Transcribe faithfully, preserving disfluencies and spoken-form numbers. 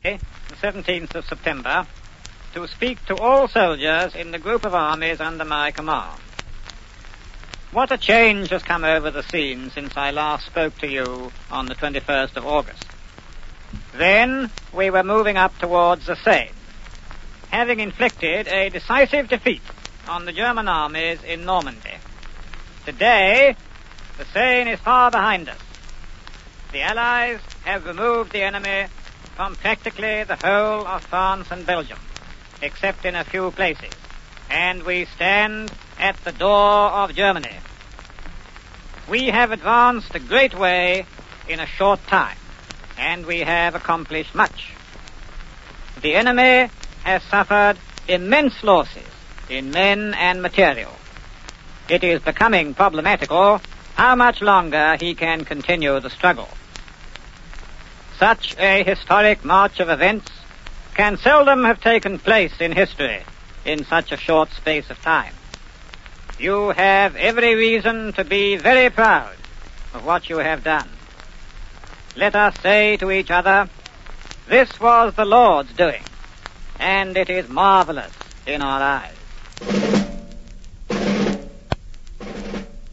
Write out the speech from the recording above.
Monday, the seventeenth of September, to speak to all soldiers in the group of armies under my command. What a change has come over the scene since I last spoke to you on the twenty-first of August. Then we were moving up towards the Seine, having inflicted a decisive defeat on the German armies in Normandy. Today, the Seine is far behind us. The Allies have removed the enemy from practically the whole of France and Belgium, except in a few places, and we stand at the door of Germany. We have advanced a great way in a short time, and we have accomplished much. The enemy has suffered immense losses in men and material. It is becoming problematical how much longer he can continue the struggle. Such a historic march of events can seldom have taken place in history in such a short space of time. You have every reason to be very proud of what you have done. Let us say to each other, this was the Lord's doing, and it is marvelous in our eyes.